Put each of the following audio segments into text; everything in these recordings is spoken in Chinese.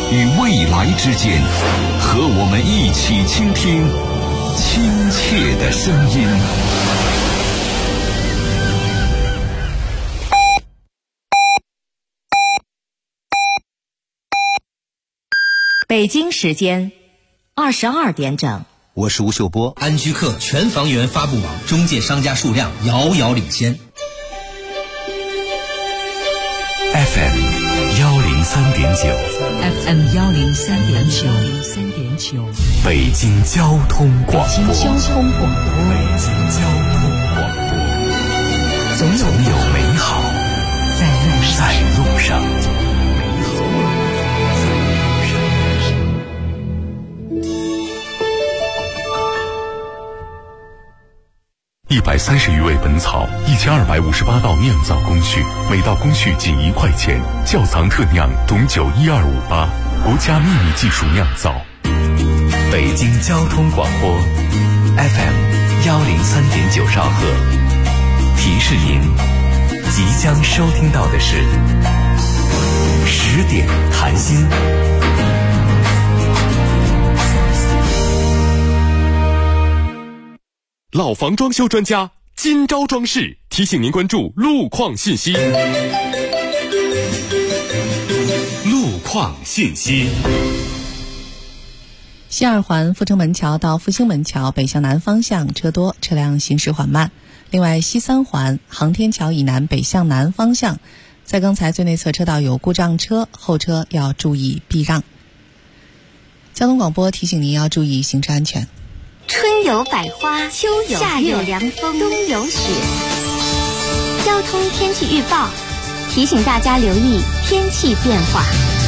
与未来之间，和我们一起倾听亲切的声音。 北京时间22点整。 我是吴秀波。 安居客全房源发布网中介商家数量遥遥领先。 FM 103.9 FM 103.9 北京交通广播。 北京交通广播。总有美好在路上。 130余味本草，1258道酿造工序，每道工序仅1块钱。窖藏特酿董酒12588，国家秘密技术酿造。 北京交通广播 FM 103.9兆赫，提示您即将收听到的是10点谈心。 老房装修专家今朝装饰提醒您关注路况信息。路况信息。 西二环阜成门桥到复兴门桥北向南方向车多，车辆行驶缓慢。另外，西三环航天桥以南北向南方向，在刚才最内侧车道有故障车，后车要注意避让。交通广播提醒您要注意行车安全。 春有百花，秋有夏有凉风，冬有雪。交通天气预报提醒大家留意天气变化。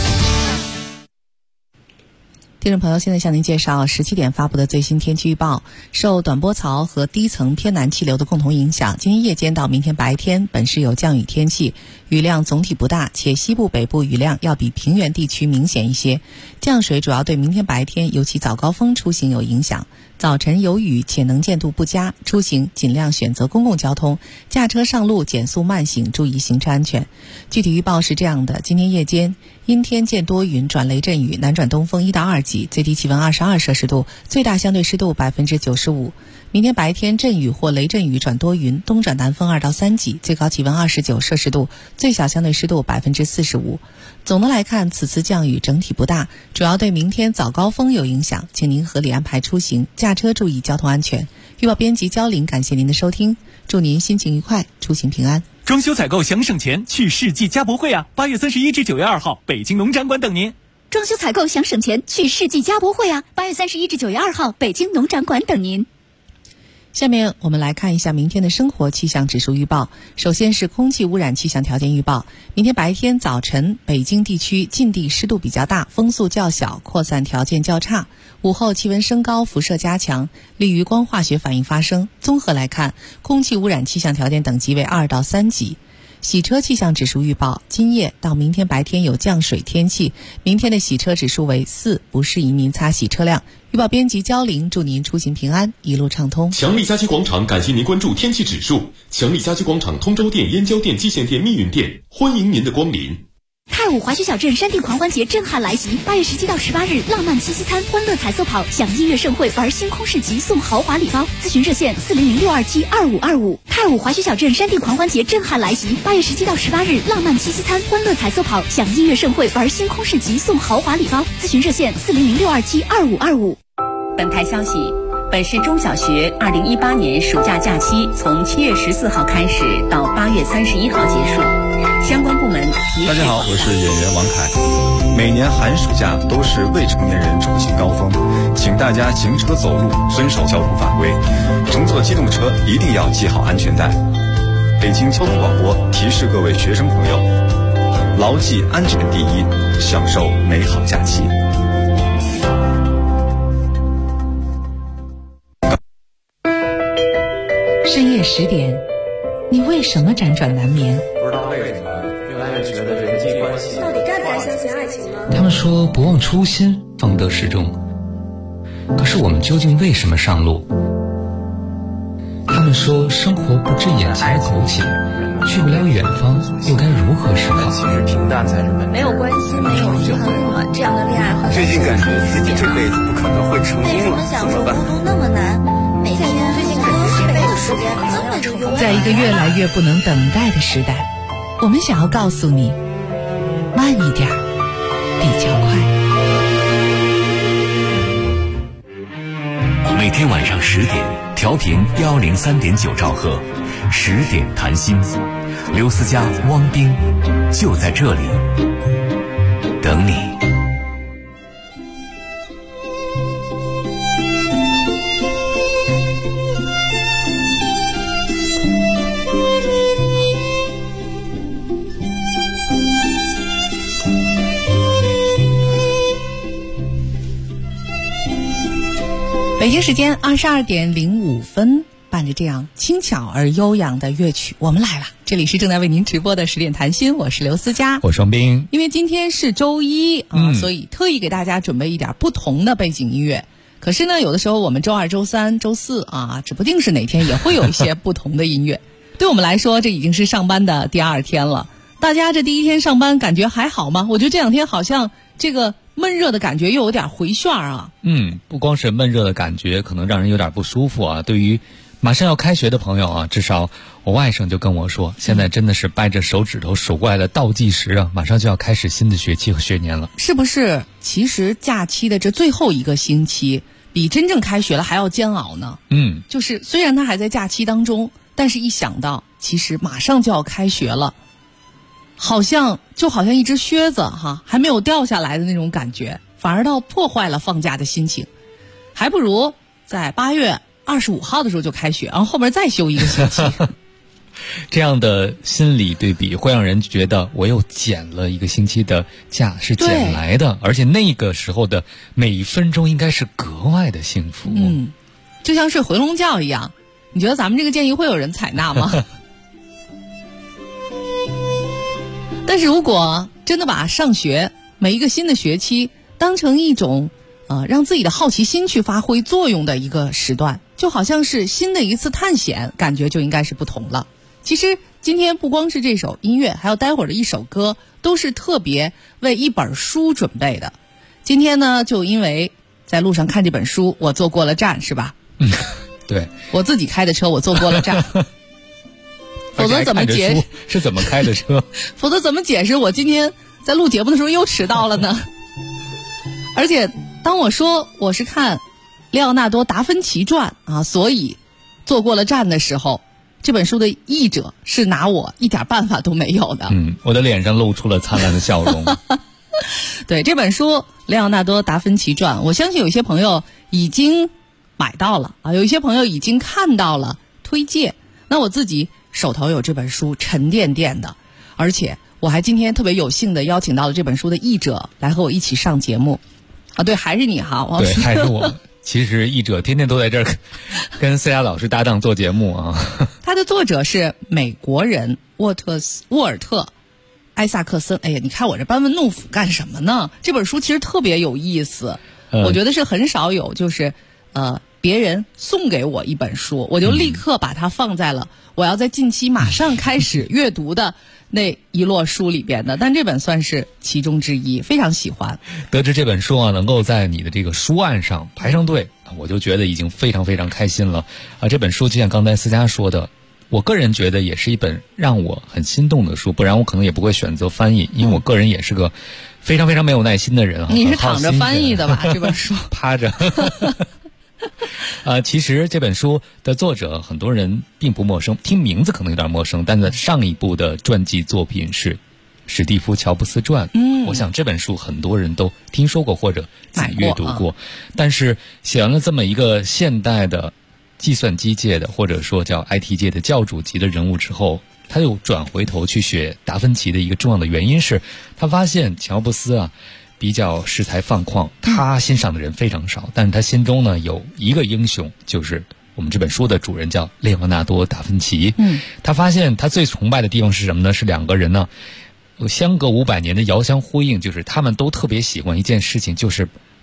听众朋友，现在向您介绍17点发布的最新天气预报。受短波槽和低层偏南气流的共同影响，今天夜间到明天白天本市有降雨天气，雨量总体不大，且西部北部雨量要比平原地区明显一些。降水主要对明天白天尤其早高峰出行有影响。早晨有雨且能见度不佳，出行尽量选择公共交通，驾车上路减速慢行，注意行车安全。具体预报是这样的：今天夜间阴天见多云转雷阵雨，南转东风1到2级，最低气温22摄氏度，最大相对湿度95%。明天白天阵雨或雷阵雨转多云，东转南风2到3级，最高气温29摄氏度，最小相对湿度45%。总的来看，此次降雨整体不大，主要对明天早高峰有影响，请您合理安排出行，驾车注意交通安全。预报编辑焦玲，感谢您的收听，祝您心情愉快，出行平安。 装修采购想省钱，去世纪家博会啊！8月31至9月2号，北京农展馆等您。 装修采购想省钱，去世纪家博会啊！8月31至9月2号，北京农展馆等您。 下面我们来看一下明天的生活气象指数预报。首先是空气污染气象条件预报。明天白天早晨，北京地区近地湿度比较大，风速较小，扩散条件较差。午后气温升高，辐射加强，利于光化学反应发生。综合来看，空气污染气象条件等级为2到3级。洗车气象指数预报，今夜到明天白天有降水天气，明天的洗车指数为4，不适宜您擦洗车辆。预报编辑焦玲，祝您出行平安，一路畅通。 强力家居广场感谢您关注天气指数。强力家居广场通州店、燕郊店、蓟县店、密云店，欢迎您的光临。 太武滑雪小镇山地狂欢节震撼来袭，8月17到18日，浪漫七夕餐、欢乐彩色跑，享音乐盛会，玩星空市集，送豪华礼包。咨询热线400-627-2525。太武滑雪小镇山地狂欢节震撼来袭，8月17到18日，浪漫七夕餐、欢乐彩色跑，享音乐盛会，玩星空市集，送豪华礼包。咨询热线400-627-2525。 本台消息，本市中小学2018年暑假假期从7月14号开始到8月31号结束，相关部门大家好，我是演员王凯。每年寒暑假都是未成年人出行高峰，请大家行车走路遵守交通法规，乘坐机动车一定要系好安全带。北京交通广播提示各位学生朋友，牢记安全第一，享受美好假期。 深夜10点，你为什么辗转难眠？ 不知道为什么越来越觉得人际关系到底该不该相信爱情呢？ 他们说不忘初心，方得始终。可是我们究竟为什么上路？他们说生活不止眼前苟且， 去不了远方，又该如何是好？ 其实平淡才是本质。 没有关心，没有遗憾，这样的恋爱很最近感觉自己这辈子不可能会成功了，怎么办？ 孤独那么难，每天最近感觉这辈子时间可能要成功。 在一个越来越不能等待的时代，我们想要告诉你，慢一点比较快。 每天晚上10点，调频103.9兆赫，10点谈心，刘思佳、汪冰就在这里等你。 北京时间22点05分，伴着这样轻巧而悠扬的乐曲，我们来了。这里是正在为您直播的10点谈心，我是刘思佳， 我是汪冰。 因为今天是周一所以特意给大家准备一点不同的背景音乐。可是呢，有的时候我们周二、周三、周四指不定是哪天也会有一些不同的音乐。对我们来说，这已经是上班的第2天了。大家这第一天上班感觉还好吗？我觉得这2天好像这个闷热的感觉又有点回旋啊。 不光是闷热的感觉，可能让人有点不舒服啊。对于马上要开学的朋友啊，至少我外甥就跟我说，现在真的是掰着手指头数过来的倒计时啊，马上就要开始新的学期和学年了。 是不是？其实假期的这最后一个星期，比真正开学了还要煎熬呢。就是虽然他还在假期当中，但是一想到其实马上就要开学了，好像一只靴子还没有掉下来的那种感觉，反而倒破坏了放假的心情。还不如在8月25号的时候就开学，然后后面再休一个星期。 这样的心理对比会让人觉得我又减了一个星期的假，是捡来的，而且那个时候的每一分钟应该是格外的幸福。 就像睡回笼觉一样。你觉得咱们这个建议会有人采纳吗？但是如果真的把上学每一个新的学期当成一种让自己的好奇心去发挥作用的一个时段，就好像是新的一次探险，感觉就应该是不同了。其实今天不光是这首音乐，还有待会儿的一首歌，都是特别为一本书准备的。今天呢，就因为在路上看这本书，我坐过了站，是吧？ 对， 我自己开的车，我坐过了站。否则怎么解释是怎么开的车？ 否则怎么解释我今天在录节目的时候又迟到了呢？而且当我说我是看列奥纳多·达芬奇传所以坐过了站的时候，这本书的译者是拿我一点办法都没有的。 我的脸上露出了灿烂的笑容。 对，这本书《列奥纳多·达芬奇传》，我相信有些朋友已经买到了有一些朋友已经看到了推荐。那我自己手头有这本书，沉甸甸的，而且我还今天特别有幸的邀请到了这本书的译者来和我一起上节目。对，还是你王对，还是我。其实译者天天都在这儿跟思佳老师搭档做节目啊。 他的作者是美国人沃尔特埃萨克森。哎呀，你看我这班门弄斧干什么呢？这本书其实特别有意思，我觉得是很少有就是别人送给我一本书，我就立刻把它放在了我要在近期马上开始阅读的那一摞书里边的，但这本算是其中之一，非常喜欢。 得知这本书能够在你的这个书案上排上队，我就觉得已经非常非常开心了。这本书就像刚才思佳说的，我个人觉得也是一本让我很心动的书，不然我可能也不会选择翻译，因为我个人也是个非常非常没有耐心的人。 你是躺着翻译的吧？这本书趴着。其实这本书的作者很多人并不陌生，听名字可能有点陌生，但在上一部的传记作品是史蒂夫·乔布斯传。我想这本书很多人都听说过或者自己阅读过。但是写完了这么一个现代的计算机界的或者说叫 IT 界的教主级的人物之后，他又转回头去学达芬奇的一个重要的原因是，他发现乔布斯比较恃才放旷，他欣赏的人非常少，但是他心中呢有一个英雄，就是我们这本书的主人叫列奥纳多·达芬奇。他发现他最崇拜的地方是什么呢？是两个人呢相隔500年的遥相呼应，就是他们都特别喜欢一件事情，就是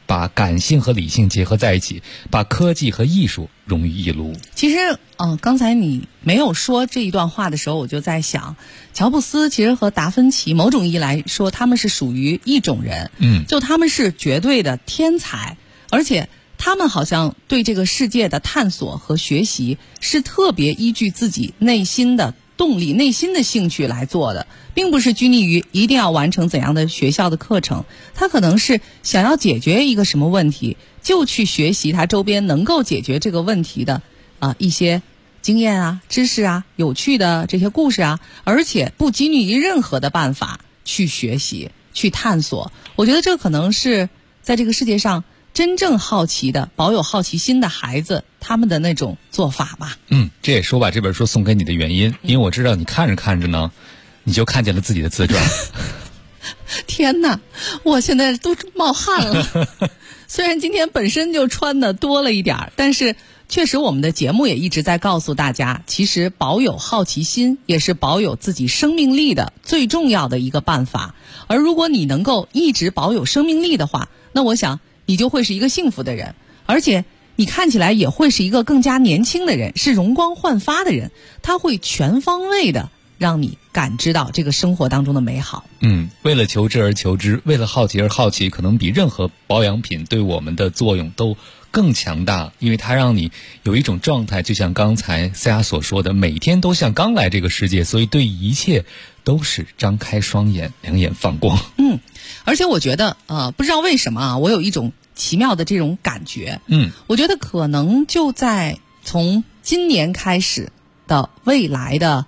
把感性和理性结合在一起，把科技和艺术融于一炉。 其实刚才你没有说这一段话的时候，我就在想，乔布斯其实和达芬奇某种意义来说，他们是属于一种人，就他们是绝对的天才，而且他们好像对这个世界的探索和学习是特别依据自己内心的动力、内心的兴趣来做的，并不是拘泥于一定要完成怎样的学校的课程。他可能是想要解决一个什么问题，就去学习他周边能够解决这个问题的一些经验啊、知识啊、有趣的这些故事啊，而且不拘泥于任何的办法去学习、去探索。我觉得这可能是在这个世界上真正好奇的、保有好奇心的孩子他们的那种做法吧。 这也是我把这本书送给你的原因，因为我知道你看着看着呢，你就看见了自己的自传。 天哪，我现在都冒汗了。虽然今天本身就穿的多了一点，但是确实我们的节目也一直在告诉大家，其实保有好奇心也是保有自己生命力的最重要的一个办法。而如果你能够一直保有生命力的话，那我想你就会是一个幸福的人，而且你看起来也会是一个更加年轻的人，是容光焕发的人，他会全方位的让你感知到这个生活当中的美好。 为了求知而求知，为了好奇而好奇，可能比任何保养品对我们的作用都更强大，因为它让你有一种状态，就像刚才思雅所说的，每天都像刚来这个世界，所以对一切都是张开双眼，两眼放光。 而且我觉得不知道为什么啊，我有一种奇妙的这种感觉。我觉得可能就在从今年开始的未来的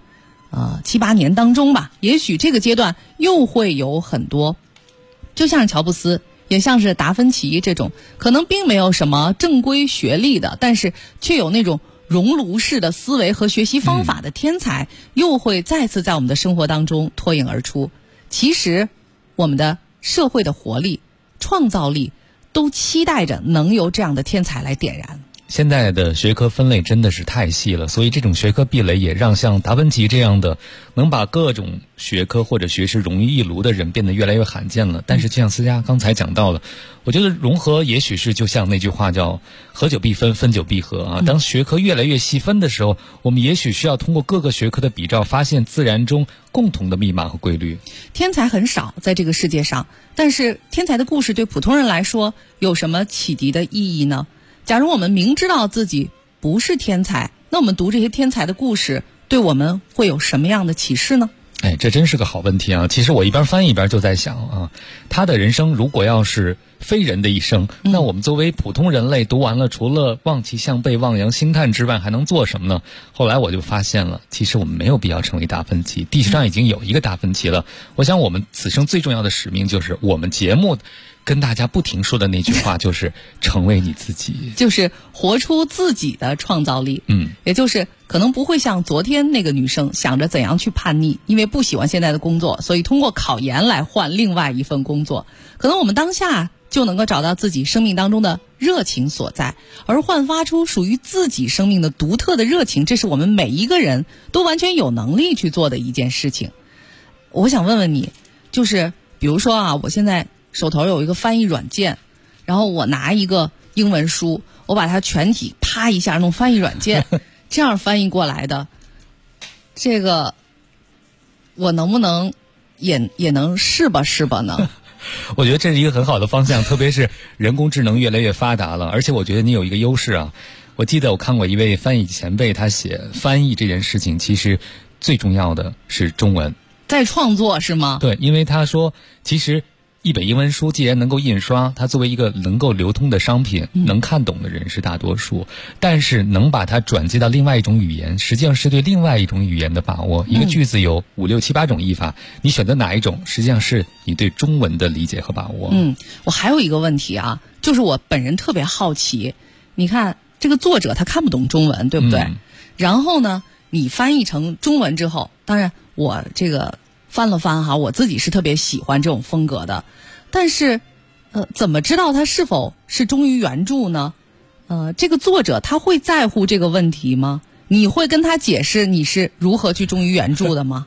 7、8年当中吧，也许这个阶段又会有很多，就像是乔布斯，也像是达芬奇这种可能并没有什么正规学历的，但是却有那种熔炉式的思维和学习方法的天才，又会再次在我们的生活当中脱颖而出。其实我们的社会的活力、创造力都期待着能由这样的天才来点燃。 现在的学科分类真的是太细了，所以这种学科壁垒也让像达芬奇这样的能把各种学科或者学识融于一炉的人变得越来越罕见了。但是就像思佳刚才讲到的，我觉得融合也许是就像那句话叫合久必分，分久必合啊。当学科越来越细分的时候，我们也许需要通过各个学科的比照，发现自然中共同的密码和规律。 天才很少在这个世界上，但是天才的故事对普通人来说有什么启迪的意义呢？假如我们明知道自己不是天才，那我们读这些天才的故事对我们会有什么样的启示呢？ 这真是个好问题啊！其实我一边翻译一边就在想啊，他的人生如果要是非人的一生，那我们作为普通人类读完了，除了望其项背、望洋兴叹之外，还能做什么呢？后来我就发现了，其实我们没有必要成为达芬奇，地球上已经有一个达芬奇了。我想我们此生最重要的使命，就是我们节目跟大家不停说的那句话，就是成为你自己， 就是活出自己的创造力。也就是可能不会像昨天那个女生想着怎样去叛逆，因为不喜欢现在的工作，所以通过考研来换另外一份工作。可能我们当下就能够找到自己生命当中的热情所在，而焕发出属于自己生命的独特的热情，这是我们每一个人都完全有能力去做的一件事情。我想问问你，就是比如说啊，我现在手头有一个翻译软件，然后我拿一个英文书，我把它全体啪一下弄翻译软件这样翻译过来的，这个我能不能也能试吧呢？ 我觉得这是一个很好的方向，特别是人工智能越来越发达了，而且我觉得你有一个优势啊。我记得我看过一位翻译前辈，他写翻译这件事情其实最重要的是中文， 在创作是吗？ 对，因为他说其实一本英文书既然能够印刷，它作为一个能够流通的商品，能看懂的人是大多数，但是能把它转接到另外一种语言，实际上是对另外一种语言的把握。一个句子有5、6、7、8种译法，你选择哪一种，实际上是你对中文的理解和把握。 我还有一个问题啊，就是我本人特别好奇，你看这个作者他看不懂中文，对不对？然后呢，你翻译成中文之后，当然我这个翻了翻哈，我自己是特别喜欢这种风格的，但是怎么知道它是否是忠于原著呢？这个作者他会在乎这个问题吗？你会跟他解释你是如何去忠于原著的吗？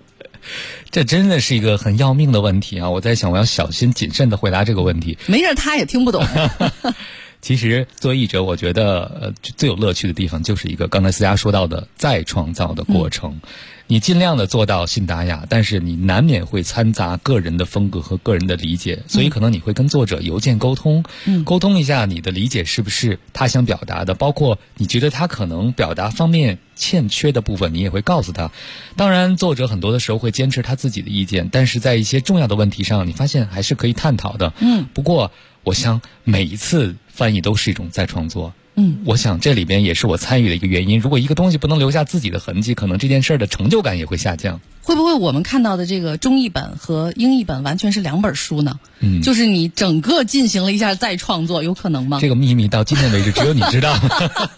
这真的是一个很要命的问题啊！我在想，我要小心谨慎的回答这个问题。 没事，他也听不懂。 其实作为译者，我觉得最有乐趣的地方就是一个刚才思佳说到的再创造的过程。你尽量的做到信达雅，但是你难免会掺杂个人的风格和个人的理解，所以可能你会跟作者邮件沟通，沟通一下你的理解是不是他想表达的，包括你觉得他可能表达方面欠缺的部分，你也会告诉他。当然，作者很多的时候会坚持他自己的意见，但是在一些重要的问题上，你发现还是可以探讨的。不过我想每一次翻译都是一种再创作。我想这里边也是我参与的一个原因。如果一个东西不能留下自己的痕迹，可能这件事的成就感也会下降。 会不会我们看到的这个中译本和英译本完全是两本书呢？就是你整个进行了一下再创作，有可能吗？ 这个秘密到今天为止只有你知道。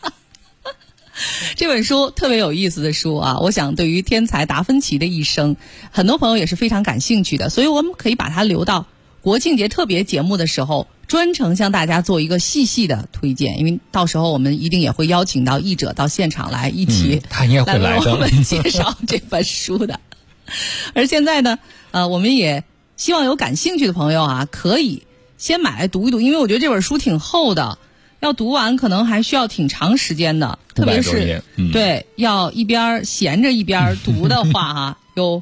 这本书特别有意思的书啊，我想对于天才达芬奇的一生，很多朋友也是非常感兴趣的，所以我们可以把它留到国庆节特别节目的时候，专程向大家做一个细细的推荐，因为到时候我们一定也会邀请到译者到现场来一起他应该会来的， 来为我们介绍这本书的。而现在呢，我们也希望有感兴趣的朋友啊，可以先买来读一读，因为我觉得这本书挺厚的，要读完可能还需要挺长时间的，特别是对要一边闲着一边读的话有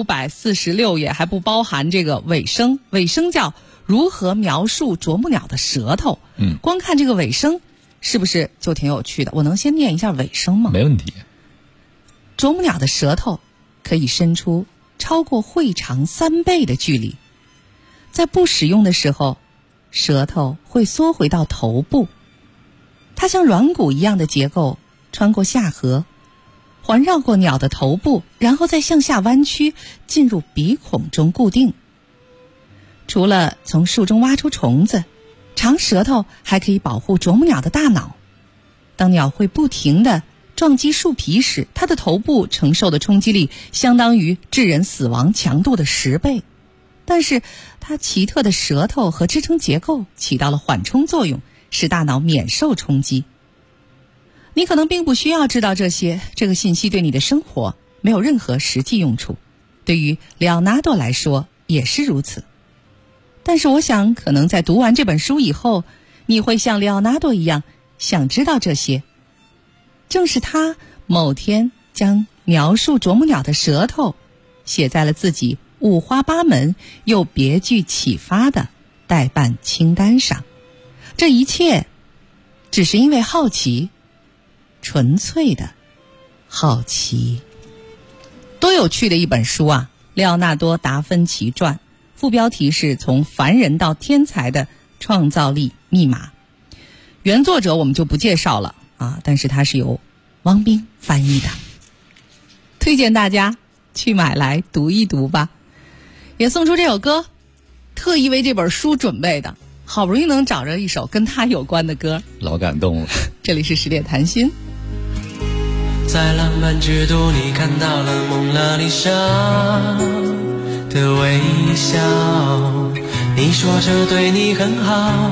546页，还不包含这个尾声。尾声叫如何描述啄木鸟的舌头。光看这个尾声是不是就挺有趣的？我能先念一下尾声吗？ 没问题。 啄木鸟的舌头可以伸出超过喙长3倍的距离，在不使用的时候，舌头会缩回到头部。它像软骨一样的结构穿过下颌，环绕过鸟的头部，然后再向下弯曲，进入鼻孔中固定。除了从树中挖出虫子，长舌头还可以保护啄木鸟的大脑。当鸟会不停地撞击树皮时，它的头部承受的冲击力相当于致人死亡强度的10倍。但是它奇特的舌头和支撑结构起到了缓冲作用，使大脑免受冲击。你可能并不需要知道这些，这个信息对你的生活没有任何实际用处，对于里奥纳多来说也是如此。但是我想，可能在读完这本书以后，你会像里奥纳多一样想知道这些。正是他某天将描述啄木鸟的舌头写在了自己五花八门又别具启发的待办清单上。这一切只是因为好奇，纯粹的好奇。多有趣的一本书啊！列奥纳多·达芬奇传，副标题是从凡人到天才的创造力密码。原作者我们就不介绍了啊，但是它是由汪冰翻译的，推荐大家去买来读一读吧。也送出这首歌，特意为这本书准备的，好不容易能找着一首跟他有关的歌， 老感动了。 这里是10点谈心。 在浪漫之都，你看到了蒙娜丽莎的微笑，你说这对你很好，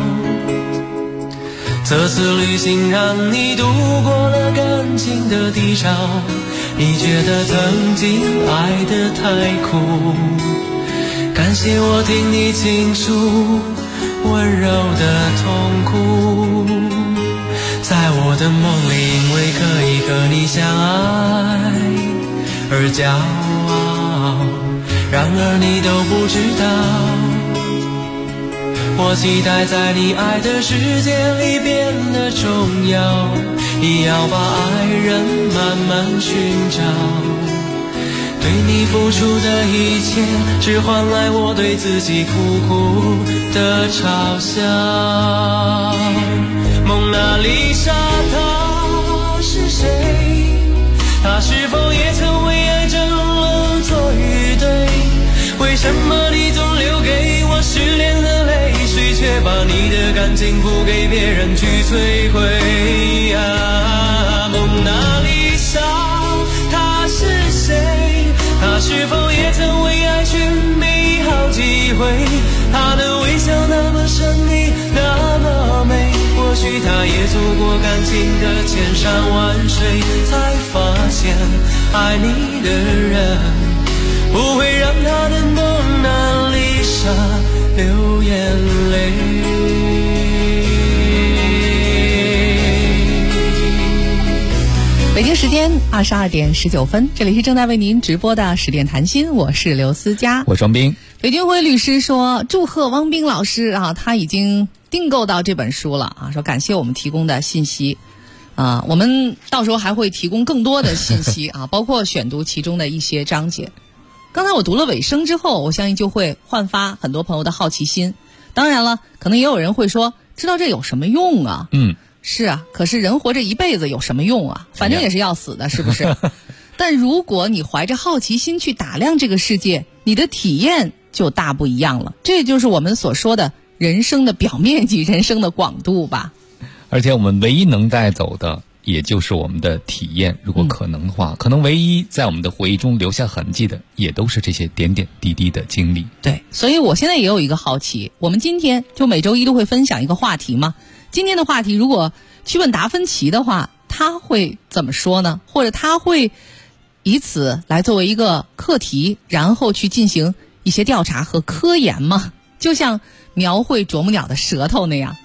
这次旅行让你度过了感情的低潮，你觉得曾经爱得太苦，感谢我听你倾诉温柔的痛苦，在我的梦里，因为可以和你相爱而骄傲，然而你都不知道，我期待在你爱的世界里变得重要，也要把爱人慢慢寻找，对你付出的一切，只换来我对自己苦苦的嘲笑。蒙娜丽莎她是谁？她是否也曾为爱争论错与对？为什么你总留给我失恋的泪水，却把你的感情付给别人去摧毁啊？蒙娜丽莎她是谁？她是否也曾为爱寻觅好几回？她的微笑那么神秘，那么美，或许她也走过感情的千山万水，才发现爱你的人不会让他的蒙娜丽莎流眼泪。 北京时间22点19分，这里是正在为您直播的10点谈心，我是刘思佳， 我是汪斌。 北京辉律师说，祝贺汪斌老师啊，他已经订购到这本书了啊，说感谢我们提供的信息啊，我们到时候还会提供更多的信息啊，包括选读其中的一些章节。刚才我读了尾声之后，我相信就会焕发很多朋友的好奇心。当然了，可能也有人会说，知道这有什么用啊？是啊，可是人活着一辈子有什么用啊？反正也是要死的，是不是？但如果你怀着好奇心去打量这个世界，你的体验就大不一样了。这就是我们所说的人生的表面积，人生的广度吧。 而且我们唯一能带走的也就是我们的体验，如果可能的话，可能唯一在我们的回忆中留下痕迹的也都是这些点点滴滴的经历。 对，所以我现在也有一个好奇，我们今天就每周一都会分享一个话题嘛。今天的话题如果去问达芬奇的话，他会怎么说呢？或者他会以此来作为一个课题，然后去进行一些调查和科研吗？就像描绘啄木鸟的舌头那样。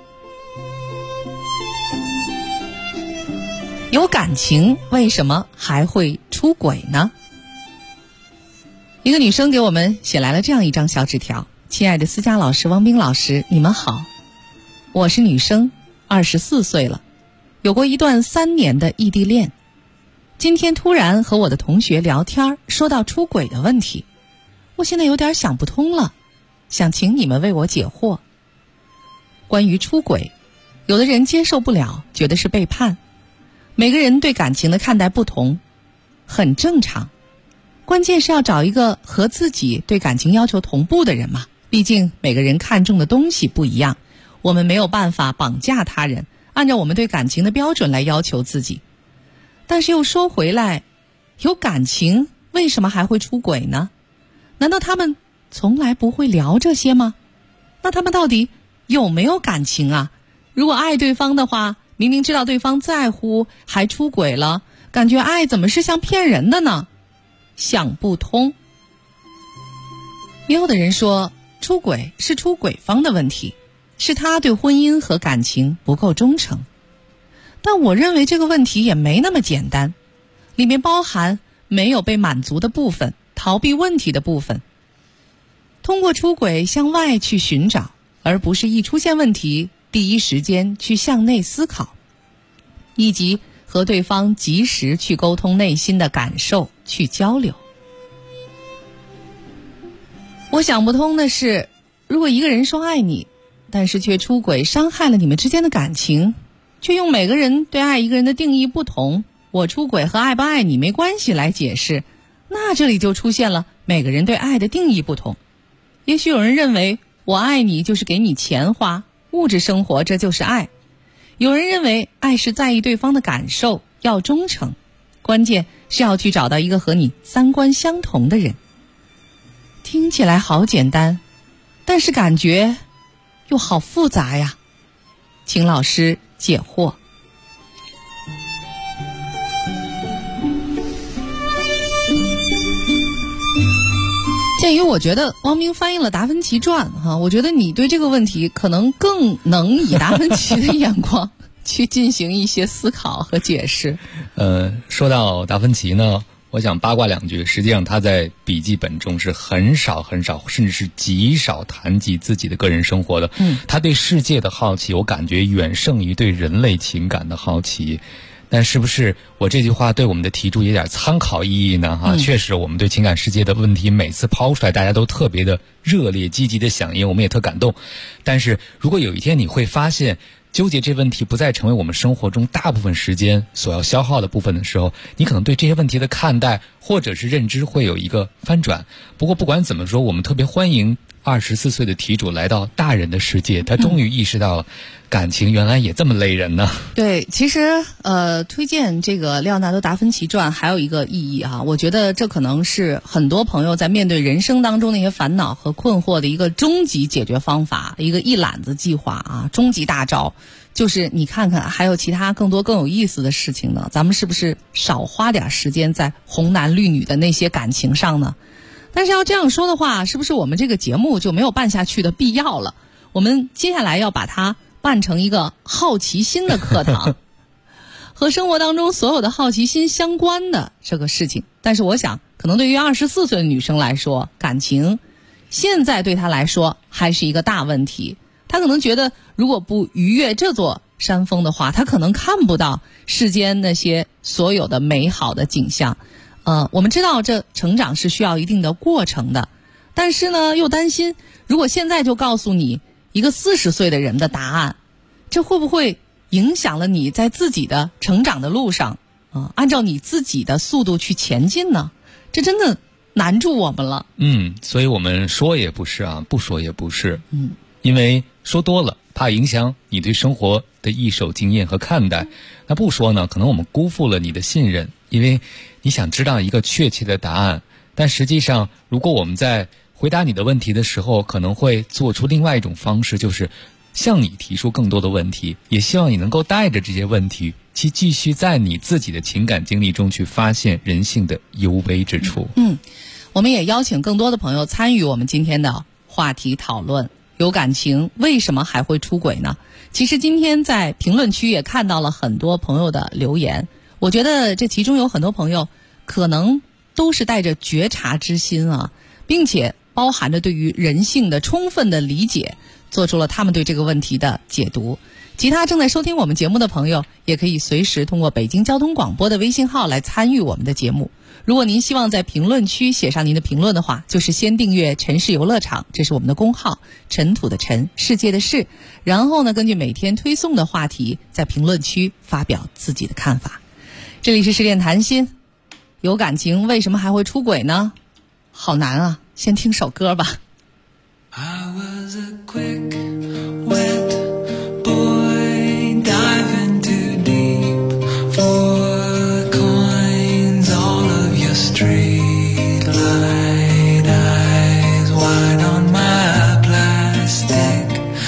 有感情为什么还会出轨呢？一个女生给我们写来了这样一张小纸条：亲爱的思佳老师、汪斌老师，你们好，我是女生，24岁了，有过一段3年的异地恋。今天突然和我的同学聊天，说到出轨的问题，我现在有点想不通了，想请你们为我解惑。关于出轨，有的人接受不了，觉得是背叛，每个人对感情的看待不同，很正常。关键是要找一个和自己对感情要求同步的人嘛，毕竟每个人看重的东西不一样，我们没有办法绑架他人，按照我们对感情的标准来要求自己。但是又说回来，有感情为什么还会出轨呢？难道他们从来不会聊这些吗？那他们到底有没有感情啊？如果爱对方的话，明明知道对方在乎，还出轨了，感觉爱怎么是像骗人的呢？想不通。也有的人说，出轨是出轨方的问题，是他对婚姻和感情不够忠诚。但我认为这个问题也没那么简单，里面包含没有被满足的部分，逃避问题的部分。通过出轨向外去寻找，而不是一出现问题第一时间去向内思考，以及和对方及时去沟通内心的感受，去交流。我想不通的是，如果一个人说爱你，但是却出轨伤害了你们之间的感情，却用每个人对爱一个人的定义不同，我出轨和爱不爱你没关系来解释，那这里就出现了每个人对爱的定义不同。也许有人认为我爱你就是给你钱花，物质生活，这就是爱。有人认为爱是在意对方的感受，要忠诚，关键是要去找到一个和你三观相同的人。听起来好简单，但是感觉又好复杂呀，请老师解惑。鉴于我觉得汪明翻译了达芬奇传我觉得你对这个问题可能更能以达芬奇的眼光去进行一些思考和解释。 说到达芬奇呢，我想八卦两句，实际上他在笔记本中是很少甚至是极少谈及自己的个人生活的。他对世界的好奇，我感觉远胜于对人类情感的好奇。但是不是我这句话对我们的题注有点参考意义呢？确实我们对情感世界的问题每次抛出来，大家都特别的热烈积极的响应，我们也特感动。但是如果有一天你会发现，纠结这问题不再成为我们生活中大部分时间所要消耗的部分的时候，你可能对这些问题的看待或者是认知会有一个翻转。不过不管怎么说，我们特别欢迎 24岁的题主来到大人的世界，他终于意识到感情原来也这么累人呢。 对，其实推荐这个列奥纳多·达芬奇传还有一个意义哈，我觉得这可能是很多朋友在面对人生当中那些烦恼和困惑的一个终极解决方法，一个一揽子计划啊，终极大招。就是你看看还有其他更多更有意思的事情呢，咱们是不是少花点时间在红男绿女的那些感情上呢？但是要这样说的话，是不是我们这个节目就没有办下去的必要了？我们接下来要把它办成一个好奇心的课堂，和生活当中所有的好奇心相关的这个事情。但是我想，可能对于24岁的女生来说，感情现在对她来说还是一个大问题。她可能觉得，如果不逾越这座山峰的话，她可能看不到世间那些所有的美好的景象。我们知道这成长是需要一定的过程的，但是呢，又担心如果现在就告诉你一个40岁的人的答案，这会不会影响了你在自己的成长的路上按照你自己的速度去前进呢？这真的难住我们了。 所以我们说也不是啊，不说也不是。因为说多了怕影响你对生活的一手经验和看待，那不说呢，可能我们辜负了你的信任，因为你想知道一个确切的答案，但实际上如果我们在回答你的问题的时候，可能会做出另外一种方式，就是向你提出更多的问题，也希望你能够带着这些问题去继续在你自己的情感经历中去发现人性的幽微之处。 我们也邀请更多的朋友参与我们今天的话题讨论。有感情为什么还会出轨呢？其实今天在评论区也看到了很多朋友的留言，我觉得这其中有很多朋友可能都是带着觉察之心并且包含着对于人性的充分的理解，做出了他们对这个问题的解读。其他正在收听我们节目的朋友也可以随时通过北京交通广播的微信号来参与我们的节目。如果您希望在评论区写上您的评论的话，就是先订阅城市游乐场，这是我们的公号，尘土的尘，世界的世，然后呢，根据每天推送的话题在评论区发表自己的看法。这里是十点谈心，有感情为什么还会出轨呢？好难啊，先听首歌吧。 I was a quick, wet boy, diving too deep for coins, all of your street light eyes wide on my plastic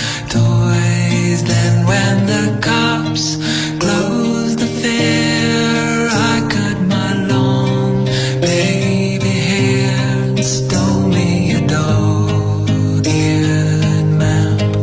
toys. Then when the cops closed the fair, I cut my long baby hair and stole me a dog-eared map.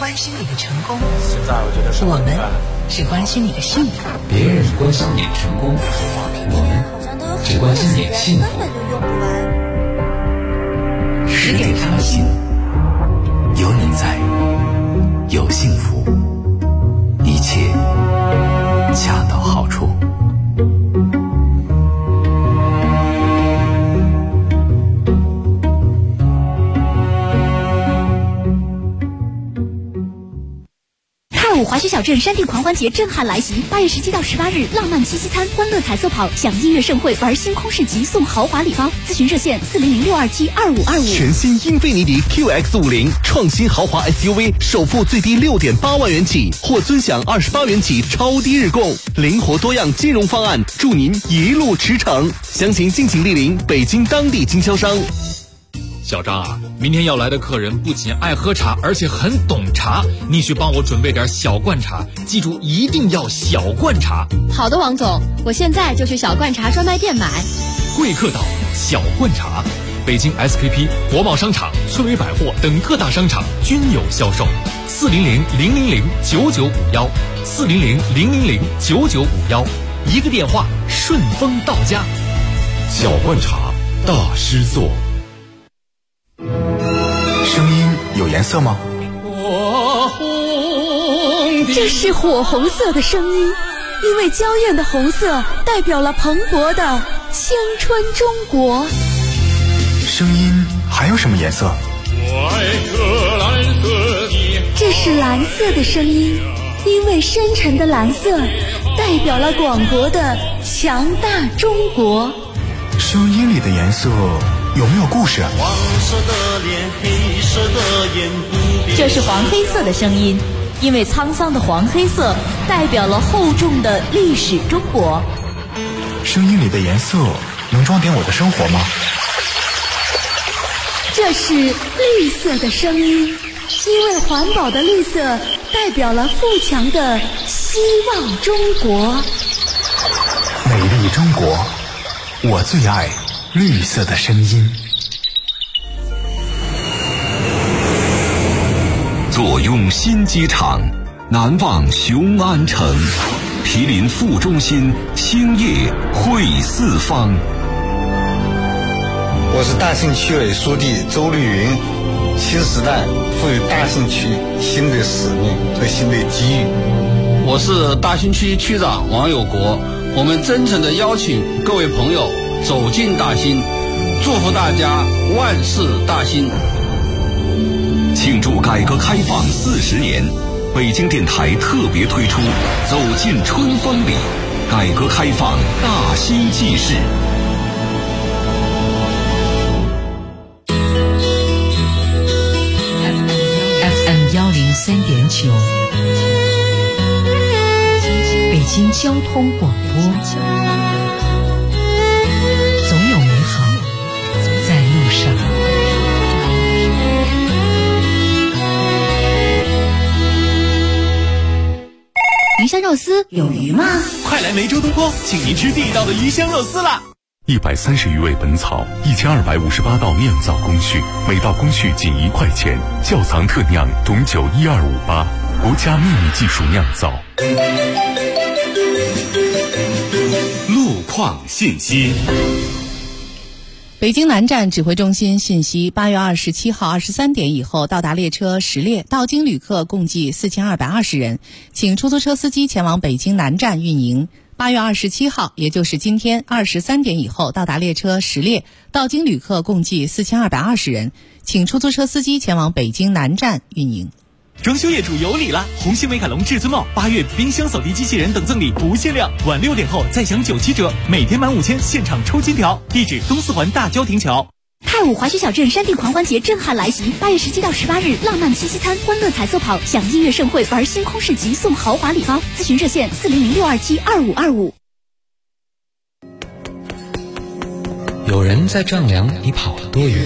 关心你的成功， 现在我觉得我们只关心你的幸福。 别人关心你的成功，我们只关心你的幸福。 10点开心，有你在，有幸福，一切恰到好处。 太武滑雪小镇山地狂欢节震撼来袭，8月17到18日，浪漫七夕餐、欢乐彩色跑、享音乐盛会、玩星空市集、送豪华礼包。咨询热线400-627-2525。 全新英菲尼迪 QX50 创新豪华 SUV， 首付最低6.8万元起，或尊享28元起超低日供，灵活多样金融方案，祝您一路驰骋。详情敬请莅临北京当地经销商。 小张啊，明天要来的客人不仅爱喝茶，而且很懂茶，你去帮我准备点小罐茶，记住一定要小罐茶。 好的，王总，我现在就去小罐茶专卖店买。 贵客岛小罐茶，北京 SKP、国贸商场、村委百货等各大商场均有销售。400-000-9951，400-000-9951，一个电话顺丰到家。 小罐茶大师座。 声音有颜色吗？ 这是火红色的声音，因为娇艳的红色代表了蓬勃的青春中国。 声音还有什么颜色？ 这是蓝色的声音，因为深沉的蓝色代表了广博的强大中国。 声音里的颜色有没有故事？ 黄色的脸，黑色的眼， 这是黄黑色的声音，因为沧桑的黄黑色代表了厚重的历史中国。 声音里的颜色能装点我的生活吗？ 这是绿色的声音，因为环保的绿色代表了富强的希望中国。 美丽中国，我最爱绿色的声音。 坐拥新机场，难忘雄安城，毗邻副中心，兴业汇四方。 我是大兴区委书记周绿云，新时代赋予大兴区新的使命和新的机遇。 我是大兴区区长王有国，我们真诚地邀请各位朋友走进大兴，祝福大家万事大兴。 庆祝改革开放40年，北京电台特别推出走进春风里，改革开放大兴纪事。 103.9，北京交通广播，总有美好在路上。 鱼香肉丝有鱼吗？ 快来梅州东坡，请您吃地道的鱼香肉丝啦 ！130余味本草，1258道酿造工序，每道工序仅1块钱，窖藏特酿董酒12588，国家秘密技术酿造。 路况信息。 北京南站指挥中心信息：8月27号23点以后到达列车10列，到京旅客共计4220人，请出租车司机前往北京南站运营。8月27号，也就是今天23点以后到达列车10列，到京旅客共计4220人，请出租车司机前往北京南站运营。 装修业主有礼啦！红星美凯龙至尊帽8月冰箱扫地机器人等赠礼不限量，晚6点后再享97折，每天满5000现场抽金条。地址东四环大郊亭桥。 太武滑雪小镇山地狂欢节震撼来袭，8月17到18日，浪漫七夕餐、欢乐彩色跑、享音乐盛会、玩星空市集、送豪华礼包。咨询热线400-627-2525。 有人在丈量你跑了多远，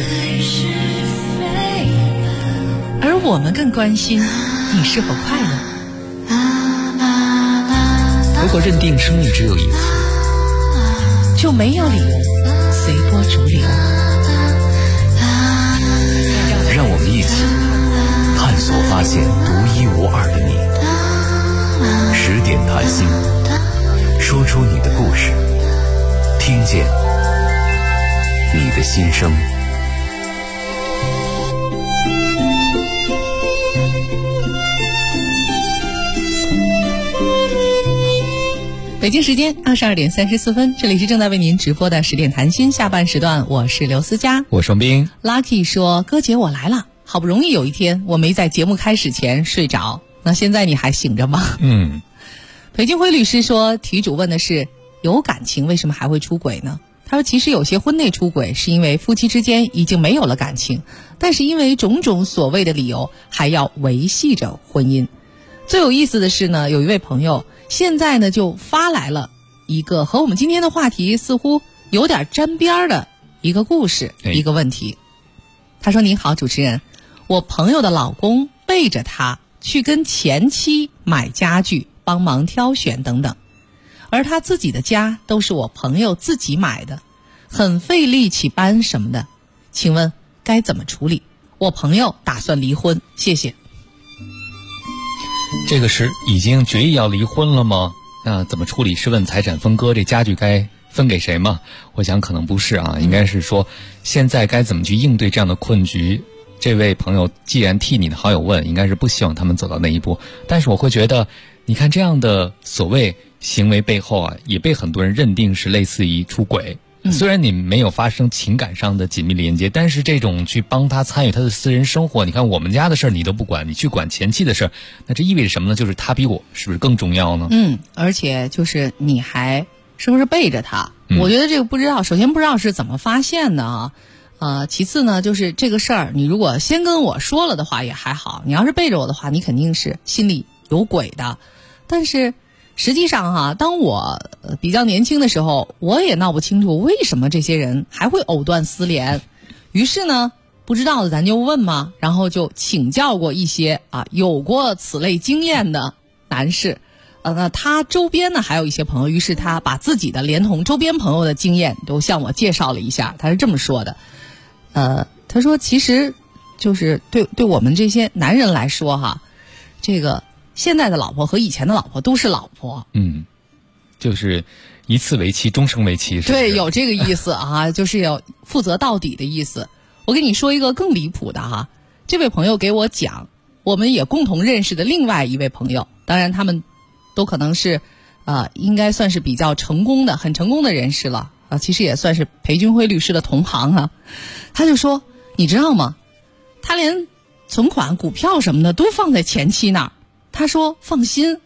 而我们更关心你是否快乐。 如果认定生命只有一次， 就没有理由随波逐流。 让我们一起探探索发现独一无二的你。10点谈心，说出你的故事，听见你的心声。 北京时间22点34分，这里是正在为您直播的10点谈心下半时段，我是刘思佳， 我双冰。 Lucky 说，哥姐我来了，好不容易有一天我没在节目开始前睡着，那现在你还醒着吗？裴金辉律师说，题主问的是有感情为什么还会出轨呢？他说，其实有些婚内出轨是因为夫妻之间已经没有了感情，但是因为种种所谓的理由还要维系着婚姻。最有意思的是呢，有一位朋友现在呢就发来了一个和我们今天的话题似乎有点沾边的一个故事，一个问题。他说，您好主持人，我朋友的老公背着他去跟前妻买家具，帮忙挑选等等，而他自己的家都是我朋友自己买的，很费力气搬什么的，请问该怎么处理？我朋友打算离婚，谢谢。 这个是已经决意要离婚了吗？那怎么处理？是问财产分割，这家具该分给谁吗？我想可能不是啊，应该是说现在该怎么去应对这样的困局。这位朋友既然替你的好友问，应该是不希望他们走到那一步。但是我会觉得，你看这样的所谓行为背后啊，也被很多人认定是类似于出轨。虽然你没有发生情感上的紧密连接，但是这种去帮他参与他的私人生活，你看我们家的事儿你都不管，你去管前妻的事儿，那这意味着什么呢？就是他比我是不是更重要呢？ 而且就是你还是不是背着他？我觉得这个不知道，首先不知道是怎么发现的啊。其次呢，就是这个事儿，你如果先跟我说了的话也还好，你要是背着我的话，你肯定是心里有鬼的。但是实际上当我比较年轻的时候，我也闹不清楚为什么这些人还会藕断丝连。于是呢，不知道的咱就问嘛，然后就请教过一些有过此类经验的男士。那他周边呢还有一些朋友，于是他把自己的连同周边朋友的经验都向我介绍了一下。他是这么说的，他说其实就是对我们这些男人来说这个现在的老婆和以前的老婆都是老婆， 就是一次为妻，终生为妻，是不是？ 对，有这个意思就是要负责到底的意思。我跟你说一个更离谱的这位朋友给我讲，我们也共同认识的另外一位朋友，当然他们都可能是应该算是比较成功的、很成功的人士了其实也算是裴军辉律师的同行他就说，你知道吗？他连存款、股票什么的都放在前妻那儿。他说放心。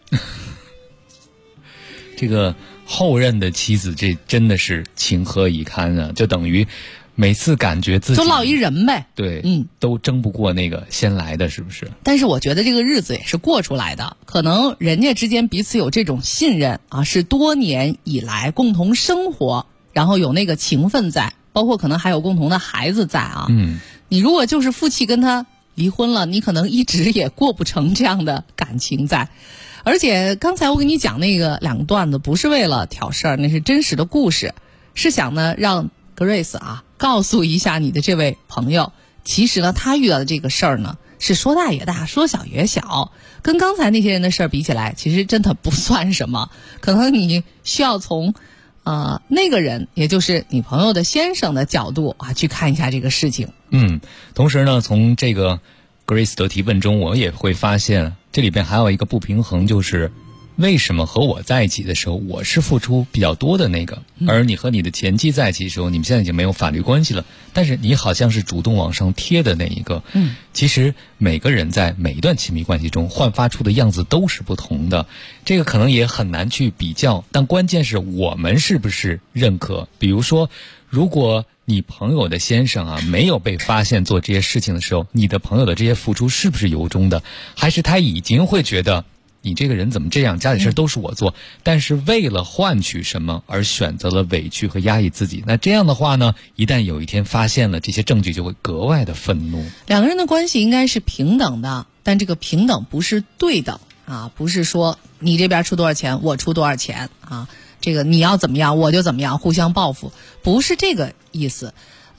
这个后任的妻子，这真的是情何以堪啊！就等于每次感觉自己就落一人呗， 对，都争不过那个先来的，是不是？ 但是我觉得这个日子也是过出来的，可能人家之间彼此有这种信任是多年以来共同生活，然后有那个情分在，包括可能还有共同的孩子在你如果就是负气跟他离婚了，你可能一直也过不成这样的感情在。而且刚才我给你讲那个2个段子不是为了挑事儿，那是真实的故事，是想呢让 Grace 告诉一下你的这位朋友，其实呢他遇到的这个事儿呢是说大也大，说小也小，跟刚才那些人的事儿比起来，其实真的不算什么。可能你需要从那个人，也就是你朋友的先生的角度去看一下这个事情。 同时呢，从这个 Grace 的提问中，我也会发现这里边还有一个不平衡，就是为什么和我在一起的时候，我是付出比较多的那个，而你和你的前妻在一起的时候，你们现在已经没有法律关系了，但是你好像是主动往上贴的那一个。其实每个人在每一段亲密关系中焕发出的样子都是不同的，这个可能也很难去比较，但关键是我们是不是认可。比如说，如果你朋友的先生没有被发现做这些事情的时候，你的朋友的这些付出是不是由衷的，还是他已经会觉得你这个人怎么这样，家里事都是我做，但是为了换取什么而选择了委屈和压抑自己。那这样的话呢，一旦有一天发现了这些证据，就会格外的愤怒。 两个人的关系应该是平等的，但这个平等不是对等不是说你这边出多少钱我出多少钱这个你要怎么样我就怎么样，互相报复，不是这个意思。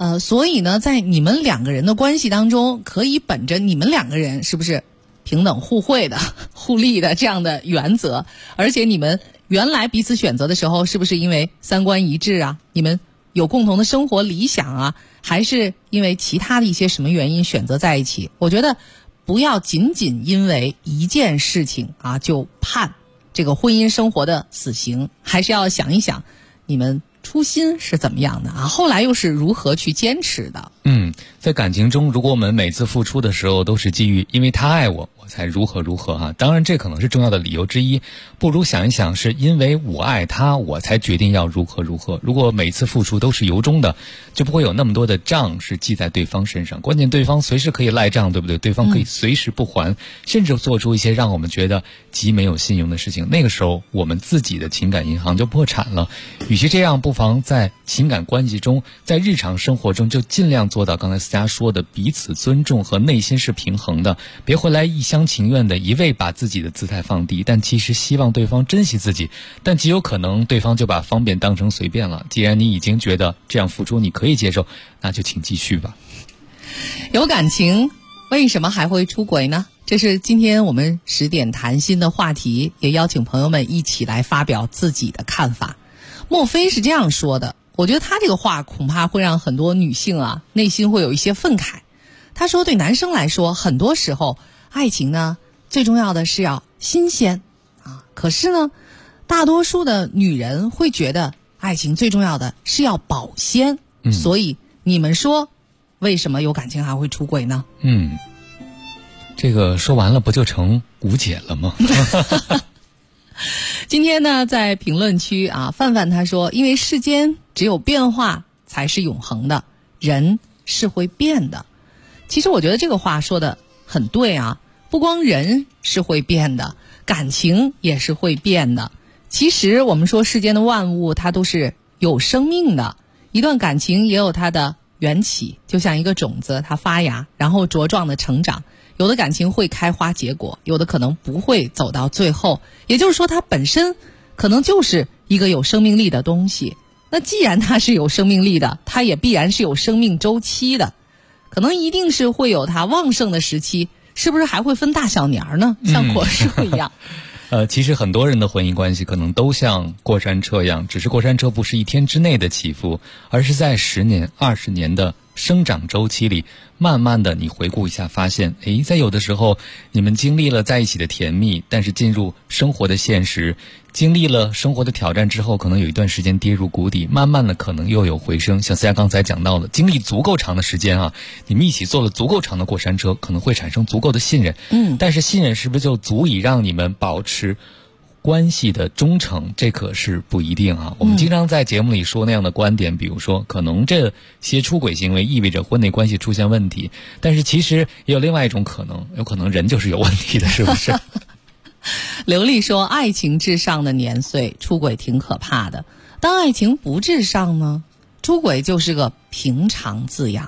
所以呢，在你们两个人的关系当中，可以本着你们两个人是不是平等互惠的、互利的这样的原则，而且你们原来彼此选择的时候，是不是因为三观一致啊？你们有共同的生活理想啊？还是因为其他的一些什么原因选择在一起？我觉得不要仅仅因为一件事情啊就判这个婚姻生活的死刑，还是要想一想你们初心是怎么样的啊？后来又是如何去坚持的？ 在感情中，如果我们每次付出的时候都是基于因为他爱我，我才如何如何哈，当然这可能是重要的理由之一，不如想一想是因为我爱他，我才决定要如何如何。如果每次付出都是由衷的，就不会有那么多的账是记在对方身上，关键对方随时可以赖账，对不对？对方可以随时不还，甚至做出一些让我们觉得极没有信用的事情，那个时候我们自己的情感银行就破产了。与其这样，不妨在情感关系中，在日常生活中就尽量做到刚才思佳说的彼此尊重和内心是平衡的，别回来一厢情愿的一味把自己的姿态放低，但其实希望对方珍惜自己，但极有可能对方就把方便当成随便了。既然你已经觉得这样付出你可以接受，那就请继续吧。 有感情为什么还会出轨呢？这是今天我们10点谈心的话题，也邀请朋友们一起来发表自己的看法。莫非是这样说的，我觉得他这个话恐怕会让很多女性啊内心会有一些愤慨。他说对男生来说，很多时候爱情呢最重要的是要新鲜啊，可是呢大多数的女人会觉得爱情最重要的是要保鲜。所以你们说为什么有感情还会出轨呢？ 这个说完了不就成无解了吗？ 今天呢在评论区啊，范范他说，因为世间只有变化才是永恒的，人是会变的。其实我觉得这个话说的很对啊，不光人是会变的，感情也是会变的。其实我们说世间的万物它都是有生命的，一段感情也有它的缘起，就像一个种子，它发芽然后茁壮的成长，有的感情会开花结果，有的可能不会走到最后，也就是说它本身可能就是一个有生命力的东西。那既然它是有生命力的，它也必然是有生命周期的，可能一定是会有它旺盛的时期，是不是还会分大小年呢？像果树一样。 其实很多人的婚姻关系可能都像过山车一样，只是过山车不是一天之内的起伏，而是在10年、20年的生长周期里，慢慢的你回顾一下发现，在有的时候你们经历了在一起的甜蜜，但是进入生活的现实，经历了生活的挑战之后，可能有一段时间跌入谷底，慢慢的可能又有回升。像思佳刚才讲到的，经历足够长的时间啊，你们一起坐了足够长的过山车，可能会产生足够的信任。但是信任是不是就足以让你们保持关系的忠诚？这可是不一定啊。我们经常在节目里说那样的观点，比如说可能这些出轨行为意味着婚内关系出现问题，但是其实也有另外一种可能，有可能人就是有问题的，是不是？ 刘丽说，爱情至上的年岁出轨挺可怕的，当爱情不至上呢，出轨就是个平常字样。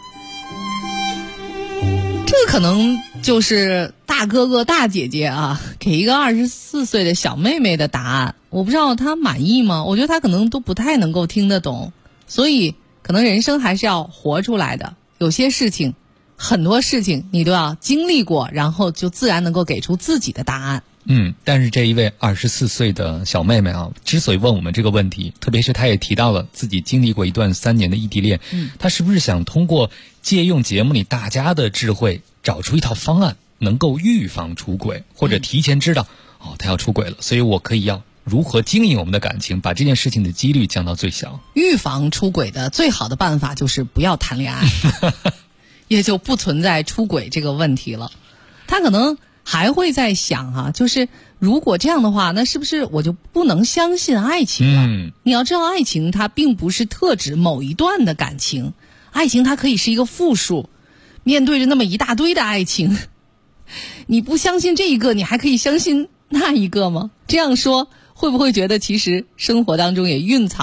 这可能就是大哥哥大姐姐啊给一个24岁的小妹妹的答案，我不知道她满意吗？我觉得她可能都不太能够听得懂，所以可能人生还是要活出来的，有些事情很多事情你都要经历过，然后就自然能够给出自己的答案。 但是这一位24岁的小妹妹啊，之所以问我们这个问题，特别是她也提到了自己经历过一段3年的异地恋，她是不是想通过借用节目里大家的智慧，找出一套方案，能够预防出轨，或者提前知道她要出轨了，所以我可以要如何经营我们的感情，把这件事情的几率降到最小。 预防出轨的最好的办法就是不要谈恋爱，也就不存在出轨这个问题了。她可能还会在想就是如果这样的话，那是不是我就不能相信爱情了？你要知道，爱情它并不是特指某一段的感情，爱情它可以是一个复数。面对着那么一大堆的爱情，你不相信这一个，你还可以相信那一个吗？这样说会不会觉得其实生活当中也蕴藏着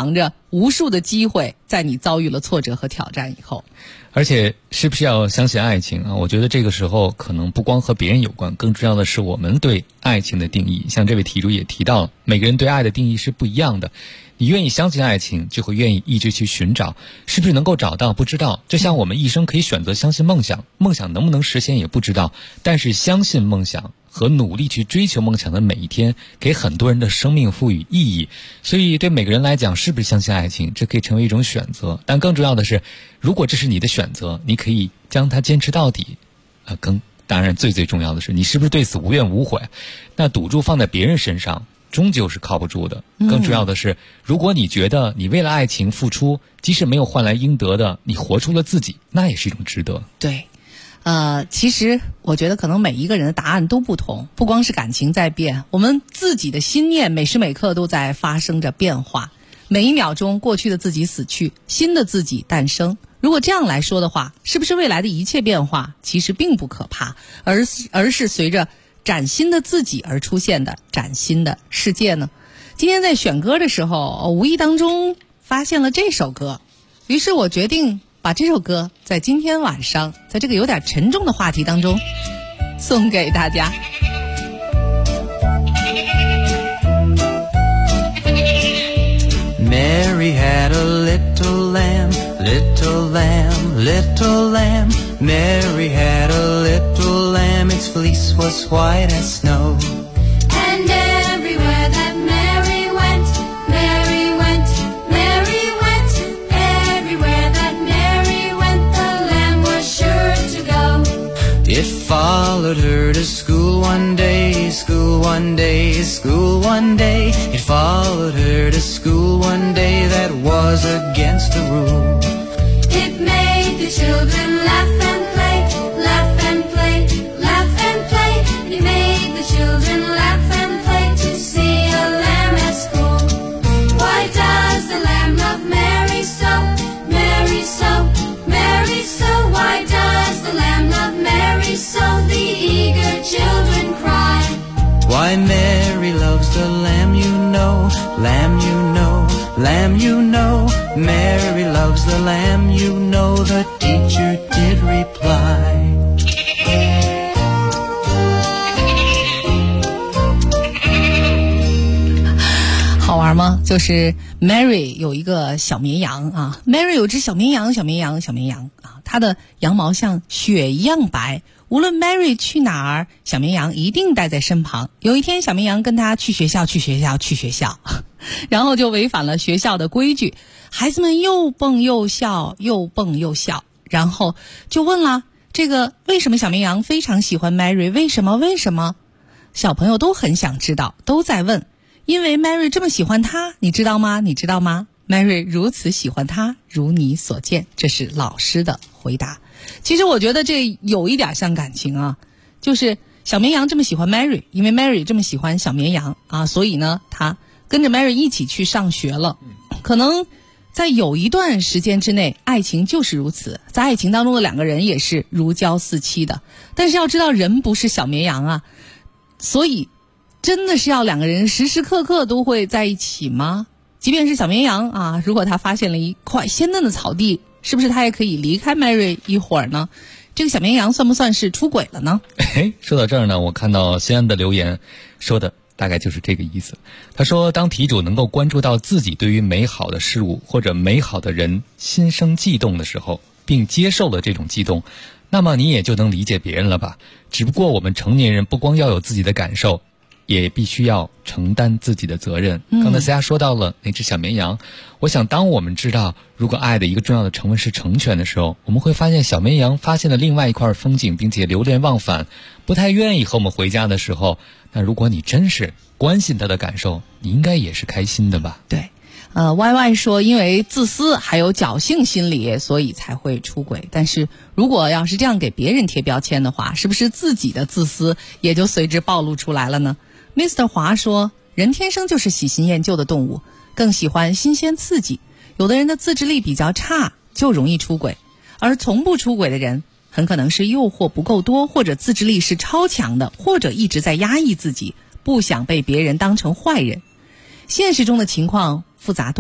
无数的机会，在你遭遇了挫折和挑战以后。 而且是不是要相信爱情啊？我觉得这个时候可能不光和别人有关，更重要的是我们对爱情的定义。像这位题主也提到了，每个人对爱的定义是不一样的。你愿意相信爱情，就会愿意一直去寻找，是不是能够找到不知道。就像我们一生可以选择相信梦想，梦想能不能实现也不知道，但是相信梦想和努力去追求梦想的每一天，给很多人的生命赋予意义。所以对每个人来讲，是不是相信爱情，这可以成为一种选择。但更重要的是，如果这是你的选择，你可以将它坚持到底。当然最重要的是，你是不是对此无怨无悔。那赌注放在别人身上终究是靠不住的。更重要的是，如果你觉得你为了爱情付出，即使没有换来应得的，你活出了自己，那也是一种值得。 对，其实我觉得可能每一个人的答案都不同，不光是感情在变，我们自己的心念每时每刻都在发生着变化。每一秒钟，过去的自己死去，新的自己诞生。如果这样来说的话，是不是未来的一切变化其实并不可怕，而是随着崭新的自己而出现的崭新的世界呢？今天在选歌的时候，无意当中发现了这首歌，于是我决定把这首歌在今天晚上，在这个有点沉重的话题当中送给大家。 Mary had a little lamb, little lamb, little lamb. Mary had a little lamb, its fleece was white as snow. And everywhere that Mary went, Mary went, Mary went. Everywhere that Mary went, the lamb was sure to go. It followed her to school one day, school one day, school one day. It followed her to school one day, that was against the rule. It made the children laugh and play, laugh and play, laugh and play. It made the children laugh and play to see a lamb at school. Why does the lamb love Mary so, Mary so, Mary so? Why does the lamb love Mary so? The eager children cry. Why Mary loves the lamb, you know, lamb, you know, lamb, you know. Mary loves the lamb, you know, the teacher did reply. 好玩吗？就是 Mary 有一个小绵羊啊 ，Mary 有只小绵羊啊，它的羊毛像雪一样白。无论 Mary 去哪儿，小绵羊一定带在身旁。有一天，小绵羊跟他去学校，然后就违反了学校的规矩。孩子们又蹦又笑，然后就问了：这个为什么小绵羊非常喜欢 Mary？ 为什么？小朋友都很想知道，都在问。因为 Mary 这么喜欢他，你知道吗 Mary 如此喜欢他，如你所见。这是老师的回答。其实我觉得这有一点像感情啊，就是小绵羊这么喜欢 Mary， 因为 Mary 这么喜欢小绵羊啊，所以呢他跟着 Mary 一起去上学了。可能在有一段时间之内，爱情就是如此，在爱情当中的两个人也是如胶似漆的。但是要知道，人不是小绵羊啊，所以真的是要两个人时时刻刻都会在一起吗？即便是小绵羊啊，如果他发现了一块鲜嫩的草地，是不是他也可以离开 Mary 一会儿呢？这个小绵羊算不算是出轨了呢？ 说到这儿呢，我看到西安的留言说的大概就是这个意思。他说，当题主能够关注到自己对于美好的事物或者美好的人心生悸动的时候，并接受了这种悸动，那么你也就能理解别人了吧。只不过我们成年人不光要有自己的感受，也必须要承担自己的责任。刚才大家说到了那只小绵羊，我想当我们知道如果爱的一个重要的成分是成全的时候，我们会发现小绵羊发现了另外一块风景，并且流连忘返，不太愿意和我们回家的时候，那如果你真是关心他的感受，你应该也是开心的吧。 对YY 说因为自私还有侥幸心理，所以才会出轨。但是如果要是这样给别人贴标签的话，是不是自己的自私也就随之暴露出来了呢？ Mr. 华说，人天生就是喜新厌旧的动物，更喜欢新鲜刺激。有的人的自制力比较差，就容易出轨，而从不出轨的人很可能是诱惑不够多，或者自制力是超强的，或者一直在压抑自己，不想被别人当成坏人。现实中的情况复杂多了，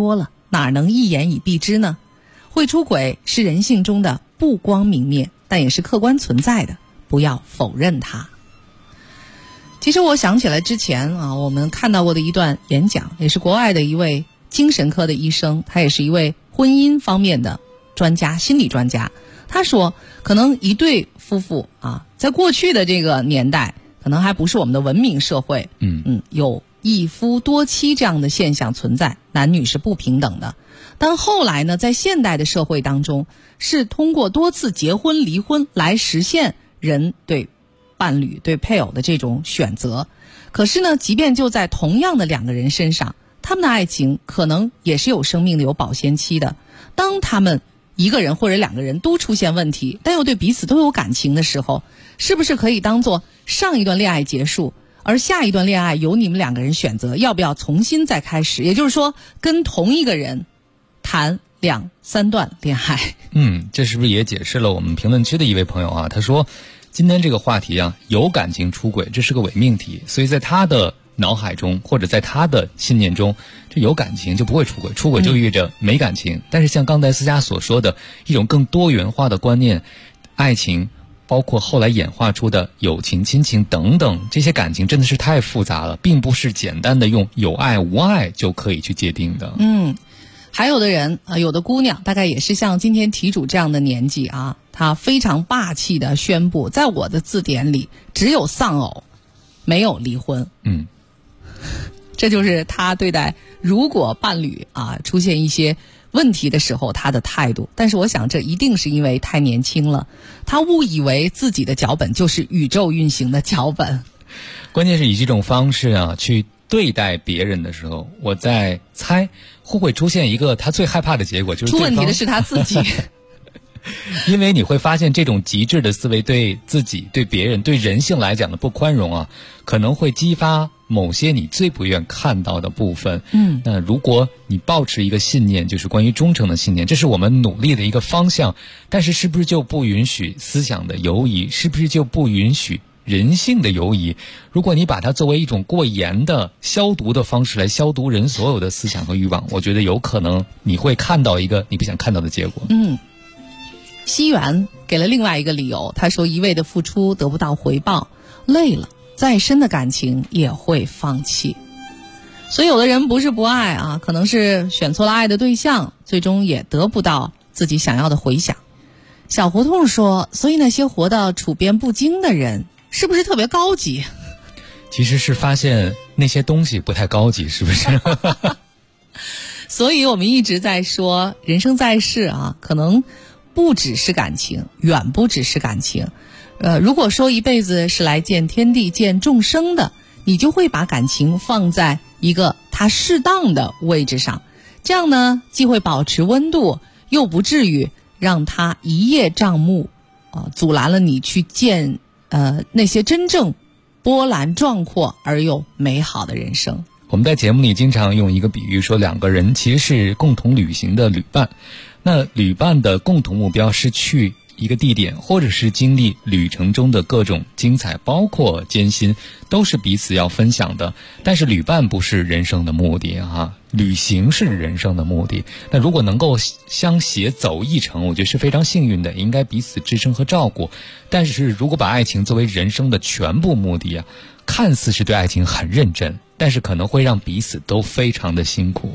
哪能一言以蔽之呢？会出轨是人性中的不光明面，但也是客观存在的，不要否认它。其实我想起来之前我们看到过的一段演讲，也是国外的一位精神科的医生，他也是一位婚姻方面的专家，心理专家。他说可能一对夫妇在过去的这个年代，可能还不是我们的文明社会，有一夫多妻这样的现象存在，男女是不平等的。但后来呢，在现代的社会当中，是通过多次结婚离婚来实现人对伴侣对配偶的这种选择。可是呢，即便就在同样的两个人身上，他们的爱情可能也是有生命的，有保鲜期的。当他们一个人或者两个人都出现问题，但又对彼此都有感情的时候，是不是可以当做上一段恋爱结束，而下一段恋爱由你们两个人选择要不要重新再开始？也就是说，跟同一个人谈2、3段恋爱。 这是不是也解释了我们评论区的一位朋友他说今天这个话题有感情出轨，这是个伪命题，所以在他的脑海中或者在他的信念中，这有感情就不会出轨，出轨就意味着没感情。但是像刚才思佳所说的一种更多元化的观念，爱情包括后来演化出的友情、亲情等等，这些感情真的是太复杂了，并不是简单的用有爱无爱就可以去界定的。 还有的人有的姑娘大概也是像今天题主这样的年纪她非常霸气的宣布，在我的字典里只有丧偶，没有离婚。这就是她对待如果伴侣出现一些问题的时候她的态度。但是我想这一定是因为太年轻了，她误以为自己的脚本就是宇宙运行的脚本。 关键是以这种方式去对待别人的时候，我在猜会不会出现一个他最害怕的结果，就是出问题的是他自己。 因为你会发现这种极致的思维对自己、对别人、对人性来讲的不宽容可能会激发某些你最不愿看到的部分。那如果你抱持一个信念，就是关于忠诚的信念，这是我们努力的一个方向，但是是不是就不允许思想的游移？是不是就不允许人性的游移？如果你把它作为一种过严的消毒的方式来消毒人所有的思想和欲望，我觉得有可能你会看到一个你不想看到的结果。 西元给了另外一个理由，他说一味的付出得不到回报，累了再深的感情也会放弃。所以有的人不是不爱可能是选错了爱的对象，最终也得不到自己想要的回响。小胡同说，所以那些活得处变不惊的人是不是特别高级？ 其实是发现那些东西不太高级，是不是？ 所以我们一直在说，人生在世可能不只是感情，远不只是感情。如果说一辈子是来见天地、见众生的，你就会把感情放在一个它适当的位置上，这样呢，既会保持温度，又不至于让它一叶障目，阻拦了你去见那些真正波澜壮阔而又美好的人生。 我们在节目里经常用一个比喻说，两个人其实是共同旅行的旅伴。那旅伴的共同目标是去一个地点，或者是经历旅程中的各种精彩，包括艰辛，都是彼此要分享的。但是旅伴不是人生的目的旅行是人生的目的。那如果能够相携走一程，我觉得是非常幸运的，应该彼此支撑和照顾。但是如果把爱情作为人生的全部目的看似是对爱情很认真，但是可能会让彼此都非常的辛苦。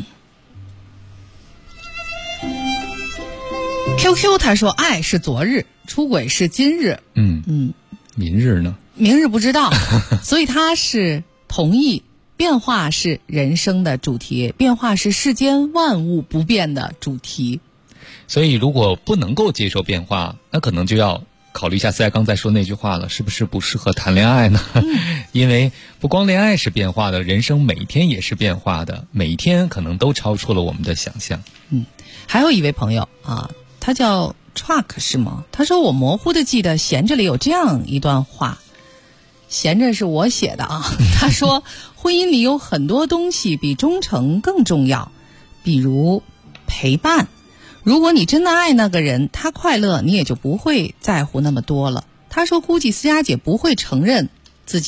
QQ 他说，爱是昨日，出轨是今日。 明日呢？ 明日不知道。所以他是同意变化是人生的主题，变化是世间万物不变的主题。 所以如果不能够接受变化，那可能就要考虑一下思爱刚才说那句话了，是不是不适合谈恋爱呢？因为不光恋爱是变化的，人生每一天也是变化的，每一天可能都超出了我们的想象。 还有一位朋友他叫 Truck 是吗？他说我模糊的记得闲着里有这样一段话，闲着是我写的他说婚姻里有很多东西比忠诚更重要，比如陪伴。如果你真的爱那个人，他快乐，你也就不会在乎那么多了。他说估计思佳姐不会承认自己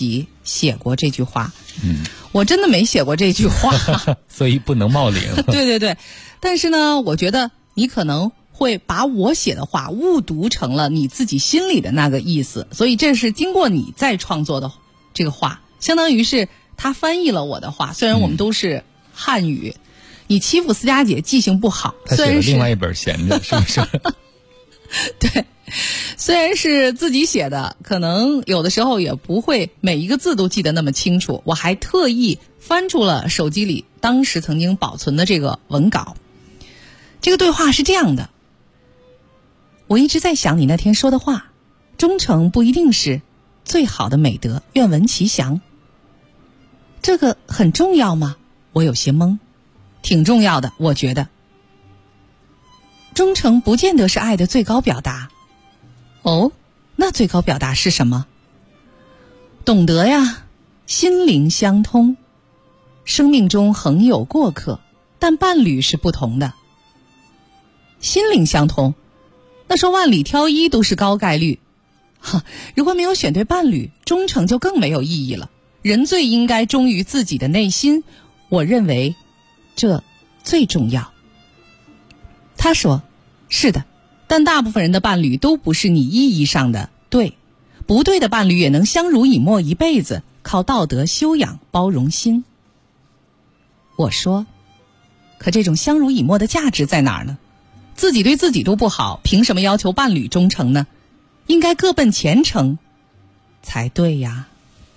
写过这句话。我真的没写过这句话， 所以不能冒领。 对，但是呢，我觉得你可能会把我写的话误读成了你自己心里的那个意思，所以这是经过你再创作的这个话，相当于是他翻译了我的话。虽然我们都是汉语，你欺负思佳姐记性不好， 他写了另外一本闲着，是不是？ 对，虽然是自己写的，可能有的时候也不会每一个字都记得那么清楚。我还特意翻出了手机里当时曾经保存的这个文稿。这个对话是这样的：我一直在想你那天说的话，忠诚不一定是最好的美德，愿闻其详。这个很重要吗？我有些懵。挺重要的，我觉得。忠诚不见得是爱的最高表达。哦，那最高表达是什么？懂得呀，心灵相通。生命中横有过客，但伴侣是不同的。心灵相通，那说万里挑一都是高概率。如果没有选对伴侣，忠诚就更没有意义了。人最应该忠于自己的内心，我认为这最重要。他说，是的，但大部分人的伴侣都不是你意义上的对，不对的伴侣也能相濡以沫一辈子，靠道德修养包容心。我说，可这种相濡以沫的价值在哪儿呢？自己对自己都不好，凭什么要求伴侣忠诚呢？应该各奔前程才对呀。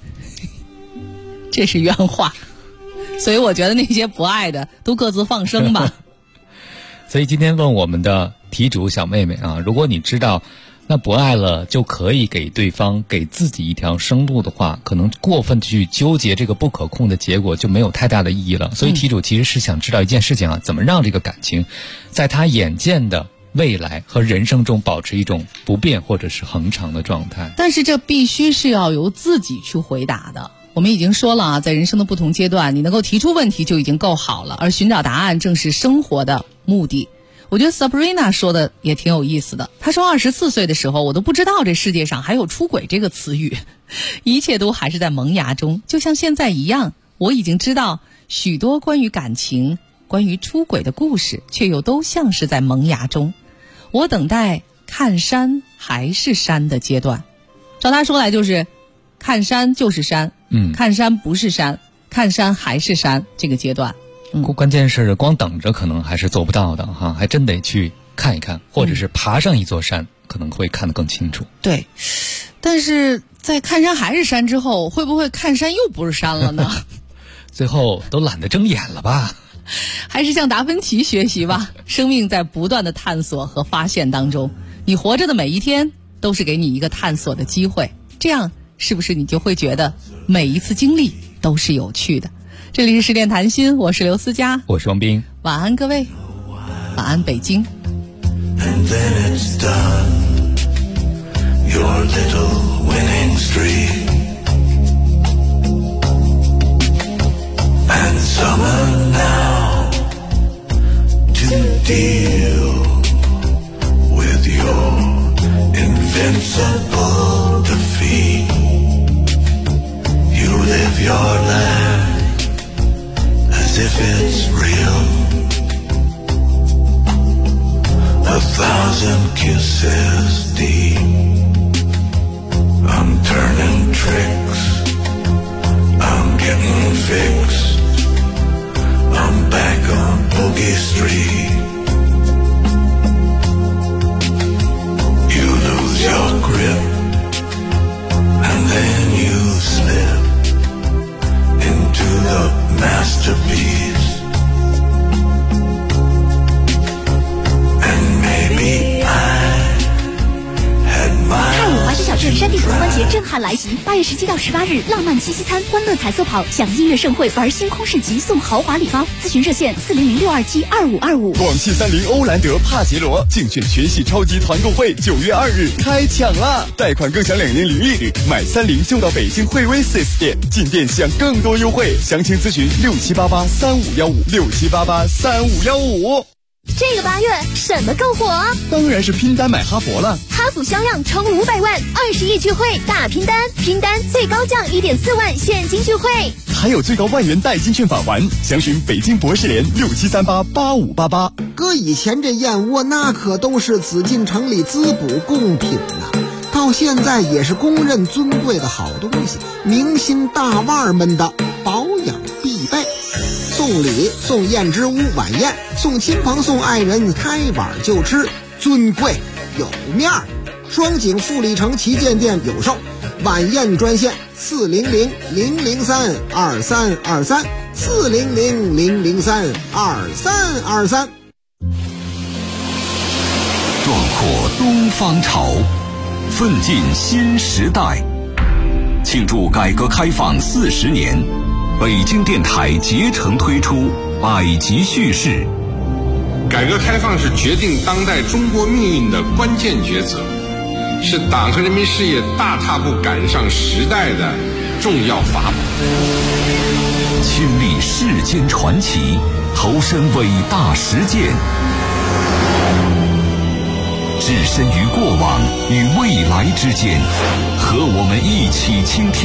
这是原话，所以我觉得那些不爱的都各自放生吧。 所以今天问我们的题主小妹妹啊，如果你知道那不爱了就可以给对方给自己一条生路的话，可能过分去纠结这个不可控的结果就没有太大的意义了。所以题主其实是想知道一件事情啊，怎么让这个感情在他眼见的未来和人生中保持一种不变或者是恒长的状态。 但是这必须是要由自己去回答的。我们已经说了啊，在人生的不同阶段，你能够提出问题就已经够好了，而寻找答案正是生活的目的。我觉得 Sabrina 说的也挺有意思的。她说24岁的时候，我都不知道这世界上还有出轨这个词语，一切都还是在萌芽中，就像现在一样。我已经知道许多关于感情、关于出轨的故事，却又都像是在萌芽中。我等待看山还是山的阶段。照他说来就是看山就是山，看山不是山，看山还是山这个阶段。 关键是光等着可能还是做不到的哈，还真得去看一看，或者是爬上一座山，可能会看得更清楚。 对，但是在看山还是山之后，会不会看山又不是山了呢？ 最后都懒得睁眼了吧？ 还是向达芬奇学习吧。生命在不断的探索和发现当中，你活着的每一天都是给你一个探索的机会，这样是不是你就会觉得每一次经历都是有趣的？这里是10点谈心，我是刘思佳， 我是王斌， 晚安各位，晚安北京。 And then it's done, your little winning streak. And summer now to deal with your invincible defeat. You live your life as if it's real. 1,000 kisses deep. I'm turning tricks, I'm getting fixed. I'm back on Boogie Street. You lose your grip, and then you slip into the masterpiece. And maybe I had my 泰武华西小镇山地狂欢节震撼来袭，8月17到18日，浪漫七夕餐、欢乐彩色跑、享音乐盛会、玩星空市集、送豪华礼包。咨询热线400-627-2525。 广汽30欧蓝德帕杰罗竞选全系超级团购会9月2日开抢啦！贷款更享2年零利率，买30就到北京惠威 4S 店，进店享更多优惠。详情咨询67883515，67883515。 这个8月什么更火？ 当然是拼单买哈佛了。 哈弗箱样冲500万，20亿聚会大拼单，拼单最高降1.4万现金聚会， 还有最高万元代金券返还，详询北京博士联67388588。 搁以前这燕窝那可都是紫禁城里滋补贡品呐，到现在也是公认尊贵的好东西，明星大腕们的保养必备。送礼送燕之屋晚宴，送亲朋送爱人开碗就吃，尊贵有面儿。双井富力城旗舰店有售，晚宴专线400-003-2323，400-003-2323。 壮阔东方潮，奋进新时代。庆祝改革开放40年，北京电台竭诚推出百集叙事。 改革开放是决定当代中国命运的关键抉择，是党和人民事业大踏步赶上时代的重要法宝。 亲历世间传奇，投身伟大实践，置身于过往与未来之间，和我们一起倾听